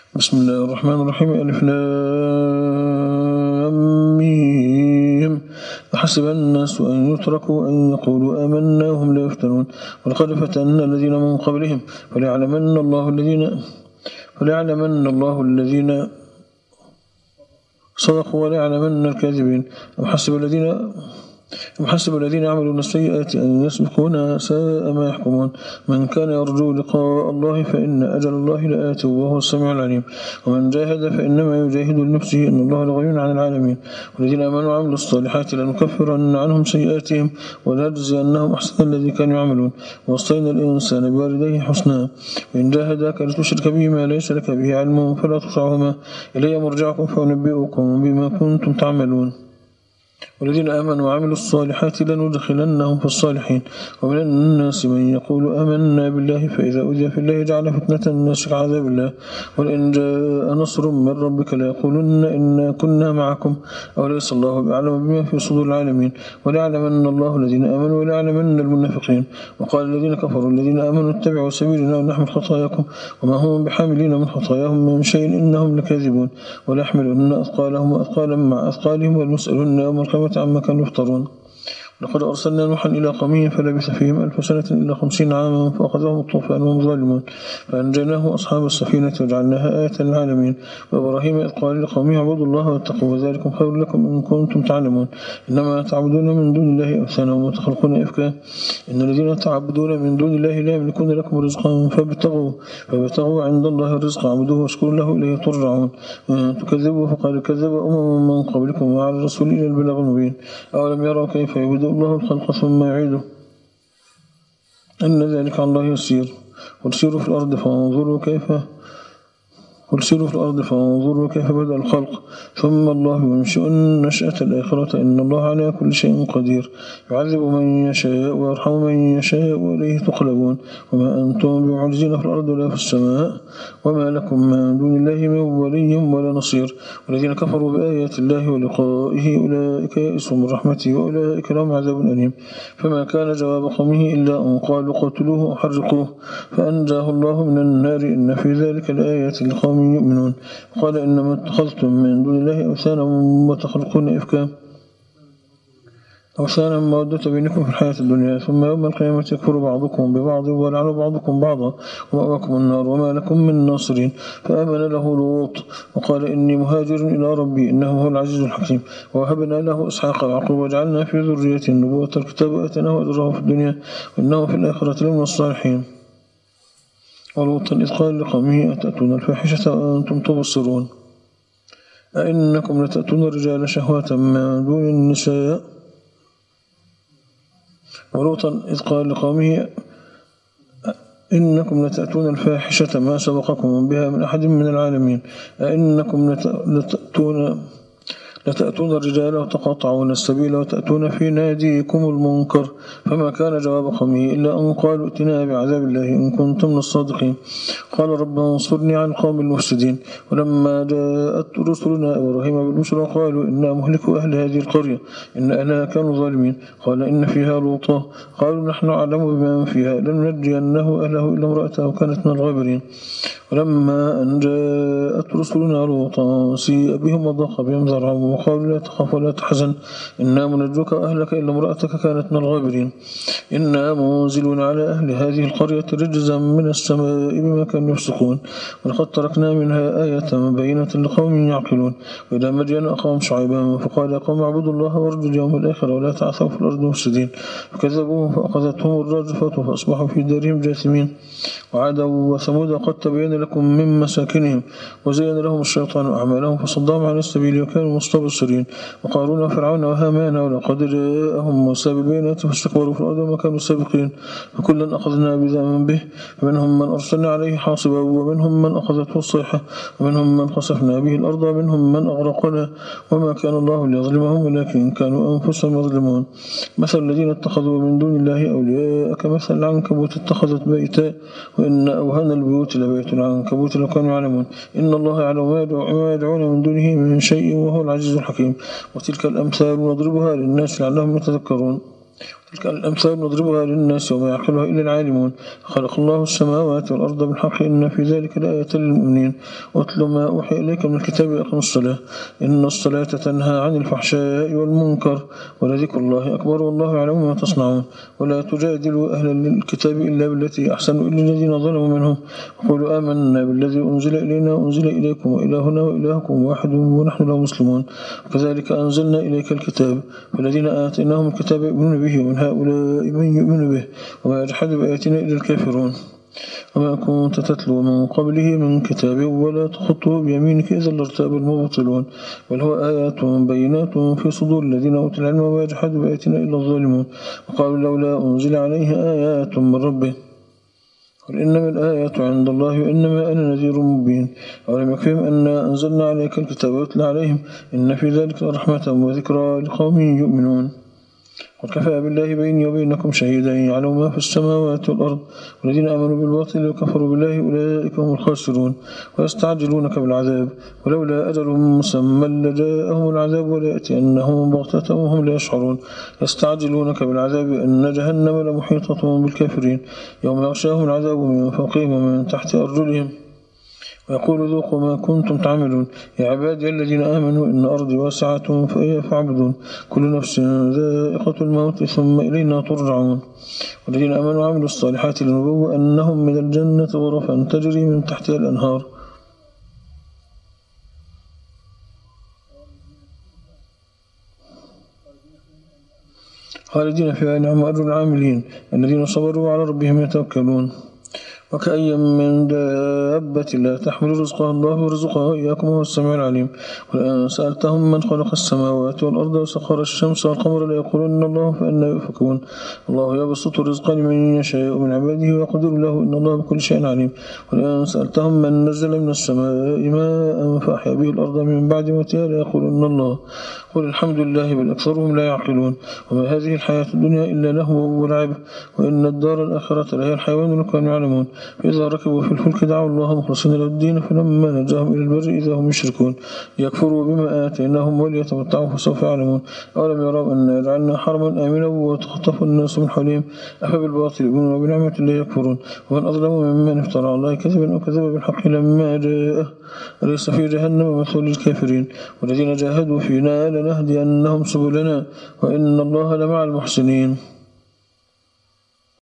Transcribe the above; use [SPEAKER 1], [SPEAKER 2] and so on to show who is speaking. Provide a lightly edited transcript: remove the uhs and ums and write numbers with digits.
[SPEAKER 1] بسم الله الرحمن الرحيم. ألف لام ميم. فحسب الناس أن يتركوا أن يقولوا آمنا وهم لا يفتنون ولقد فتنا الذين من قبلهم فليعلمن الله الذين صدقوا وليعلمن الكاذبين. أم حسب الذين يعملون السيئات أن يسبقونا ساء ما يحكمون. من كان يرجو لقاء الله فإن أجل الله لآت وهو السميع العليم. ومن جاهد فإنما يجاهد لنفسه إن الله لغني عن العالمين. والذين آمنوا وعملوا الصالحات لنكفرن عنهم سيئاتهم ولنجزينهم أحسن الذي كانوا يعملون. ووصينا الإنسان بوالديه حسنا وإن جاهداك لتشرك به ما ليس لك به علم فلا تطعهما إلي مرجعكم فأنبئكم بما كنتم تعملون. والذين آمنوا وعملوا الصالحات لندخلنهم في الصالحين. ومن الناس من يقول آمنا بالله فإذا أوذي في الله جعل فتنة الناس كعذاب الله ولئن جاء نصر من ربك ليقولن إنا كنا معكم أوليس الله بأعلم بما في صدور العالمين. وليعلمن الله الذين آمنوا وليعلمن المنافقين. وقال الذين كفروا الذين آمنوا اتبعوا سبيلنا ونحمل خطاياكم وما هم بحاملين من خطاياهم من شيء إنهم لكاذبون. وليحملن أثقالهم وأثقالا مع أثقالهم وليسألن يوم القيامة عما كانوا يفترون. لقد أرسلنا نوحا إلى قومه فلبث فيهم 1000 سنة إلا 50 عاما فأخذهم الطوفان وهم ظالمون فأنجيناه أصحاب السفينة وجعلناها آية للعالمين. وإبراهيم إذ قال لقومه اعبدوا الله واتقوا وذلكم خير لكم إن كنتم تعلمون. إنما تعبدون من دون الله أوثانا وتخلقون إفكا إن الذين تعبدون من دون الله لا يملكون لكم رزقا فابتغوا عند الله الرزق واعبدوه واشكروا له إليه ترجعون. تكذبوا فقد كذب من قبلكم وعلى الرسول إلى البلاغ المبين. أولم يروا كيف يبدأ الله الخلق ثم يعيده إن ذلك على الله يسير. قل سيروا في الأرض فانظروا كيف بدأ الخلق ثم الله ينشئ النشأة الآخرة إن الله على كل شيء قدير. يعذب من يشاء ويرحم من يشاء وإليه تقلبون. وما أنتم بمعجزين في الأرض ولا في السماء وما لكم من دون الله من ولي ولا نصير. والذين كفروا بآيات الله ولقائه أولئك يئسوا من رحمته وأولئك لهم عذاب أليم. فما كان جواب قومه إلا أن قالوا قتلوه وحرقوه فأنجاه الله من النار إن في ذلك لآيات لقوم يؤمنون. قال إنما اتخذتم من دون الله أوثانا وتخلقون إفكا أوثانا مودة بينكم في الحياة الدنيا ثم يوم القيامة يكفر بعضكم ببعض ولعن بعضكم بعضا ومأواكم النار وما لكم من ناصرين. فآمن له لوط وقال إني مهاجر إلى ربي إنه هو العزيز الحكيم. ووهبنا له إسحاق ويعقوب وجعلنا في ذريته النبوة الكتاب وآتيناه أجره في الدنيا وإنه في الآخرة لمن الصالحين. ولوطا إذ قال لقومه أتأتون الفاحشة وأنتم تبصرون أئنكم لتأتون الرجال شهوة من دون النساء. ولوطا إذ قال لقومه إنكم لتأتون الفاحشة ما سبقكم بها من أحد من العالمين أئنكم لتأتون الرجال وتقاطعون السبيل وتأتون في ناديكم المنكر. فما كان جواب قومه إلا أن قالوا ائتنا بعذاب الله إن كنتم من الصادقين. قال رب انصرني على القوم المفسدين. ولما جاءت رسلنا إبراهيم بالبشرى قالوا إنا مهلكوا أهل هذه القرية إن أهلها كانوا ظالمين. قال إن فيها لوطا قالوا نحن أعلم بمن فيها لننجينه أهله إلا امرأته كانت من الغابرين. ولما أن جاءت رسلنا لوطا سيء بهم وضاق بهم ذرعهم وقالوا لا تخف ولا تحزن إنا منجوك أهلك إلا امرأتك كانت من الغابرين. إنا منزلون على أهل هذه القرية رجزا من السماء بما كانوا يفسقون. ولقد تركنا منها آية بينة لقوم يعقلون. وإلى مدين أخاهم شعيبا فقال يا قوم اعبدوا الله وارجوا اليوم الآخر ولا تعثوا في الأرض مفسدين. فكذبوه فأخذتهم الرجفة فأصبحوا في دارهم جاثمين. وعادا وثمود قد تبين لكم من مساكنهم وزين لهم الشيطان أعمالهم فصدهم عن السبيل وكانوا مستبصرين. وقارون وفرعون وهامان ولقد جاءهم موسى بالبينات فاستكبروا في الأرض وما كانوا سابقين. فكلا أخذنا بذنبه فمنهم من أرسلنا عليه حاصبا ومنهم من أخذته الصيحة ومنهم من خسفنا به الأرض ومنهم من أغرقنا وما كان الله ليظلمهم ولكن كانوا أنفسهم يظلمون. مثل الذين اتخذوا من دون الله أولياء كمثل العنكبوت اتخذت بيتا وإن أوهن البيوت لبيت العنكبوت لو كانوا يعلمون. إن الله يعلم ما يدعون من دونه من شيء وهو العزيز الحكيم. وتلك الأمثال نضربها للناس لعلهم يتذكرون. تلك الأمثال نضربها للناس وما يعقلها إلا العالمون. خلق الله السماوات والأرض بالحق إن في ذلك لآية للمؤمنين. واتل ما أوحي إليك من الكتاب وأقم الصلاة إن الصلاة تنهى عن الفحشاء والمنكر ولذكر الله أكبر والله يعلم ما تصنعون. ولا تجادلوا أهل الكتاب إلا بالتي أحسن إلا الذين ظلموا منهم وقولوا آمنا بالذي أنزل إلينا وأنزل إليكم وإلهنا وإلهكم واحد ونحن له مسلمون. وكذلك أنزلنا إليك الكتاب فالذين آتيناهم الكتاب يؤمنون به ومن هؤلاء من يؤمن به وما يجحد بآياتنا إلا الكافرون. وما كنت تتلو من قبله من كتاب ولا تخطه بيمينك إذا لارتاب المبطلون بل هو آيات بينات في صدور الذين أوتوا العلم وما يجحد بآياتنا إلا الظالمون. وقالوا لولا أنزل عليه آيات من ربه قل إنما الآيات عند الله وإنما أنا نذير مبين. أولم يكفهم أنا أنزلنا عليك الكتاب ويتلى عليهم إن في ذلك رحمة وذكرى لقوم يؤمنون. قل كفى بالله بيني وبينكم شهيدا يعلم ما في السماوات والأرض والذين آمنوا بالباطل وكفروا بالله أولئك هم الخاسرون. ويستعجلونك بالعذاب ولولا أجل مسمى لجاءهم العذاب وليأتينهم بغتة وهم لا يشعرون. يستعجلونك بالعذاب أن جهنم لمحيطة بالكافرين يوم يغشاهم العذاب من فوقهم ومن تحت أرجلهم ويقول ذوقوا ما كنتم تعملون يا عبادي الذين آمنوا إن أرضي واسعة فإياي فاعبدون كل نفس ذائقة الموت ثم إلينا ترجعون. والذين آمنوا وعملوا الصالحات لنبوئنهم من الجنة غرفا تجري من تحتها الأنهار خالدين فيها نعم أجر العاملين الذين صبروا على ربهم يتوكلون. وكأي من دابة لا تحمل رزقها الله يرزقها وإياكم وهو السميع العليم. ولئن سألتهم من خلق السماوات والأرض وسخر الشمس والقمر ليقولن الله فأنى يؤفكون. الله يبسط الرزق لمن يشاء من عباده ويقدر له إن الله بكل شيء عليم. ولئن سألتهم من نزل من السماء ماء فأحيا به الأرض من بعد موتها ليقولن الله قل الحمد لله بل أكثرهم لا يعقلون. وما هذه الحياة الدنيا إلا لهو ولعب وإن الدار الآخرة لهي الحيوان لو كانوا يعلمون. فإذا ركبوا في الفلك دعوا الله مخلصين له الدين فلما نجاهم إلى البر إذا هم يشركون ليكفروا بما آتيناهم وليتمتعوا فسوف يعلمون. أولم يروا أن جعلنا حرما آمنا وتخطف الناس من حولهم أفبالباطل يؤمنون وبنعمة الله يكفرون. ومن أظلم ممن افترى على الله كذبا أو كذب بالحق لما جاءه أليس في جهنم مثوى للكافرين. والذين جاهدوا فينا لنهدينهم سبلنا وإن الله لمع المحسنين.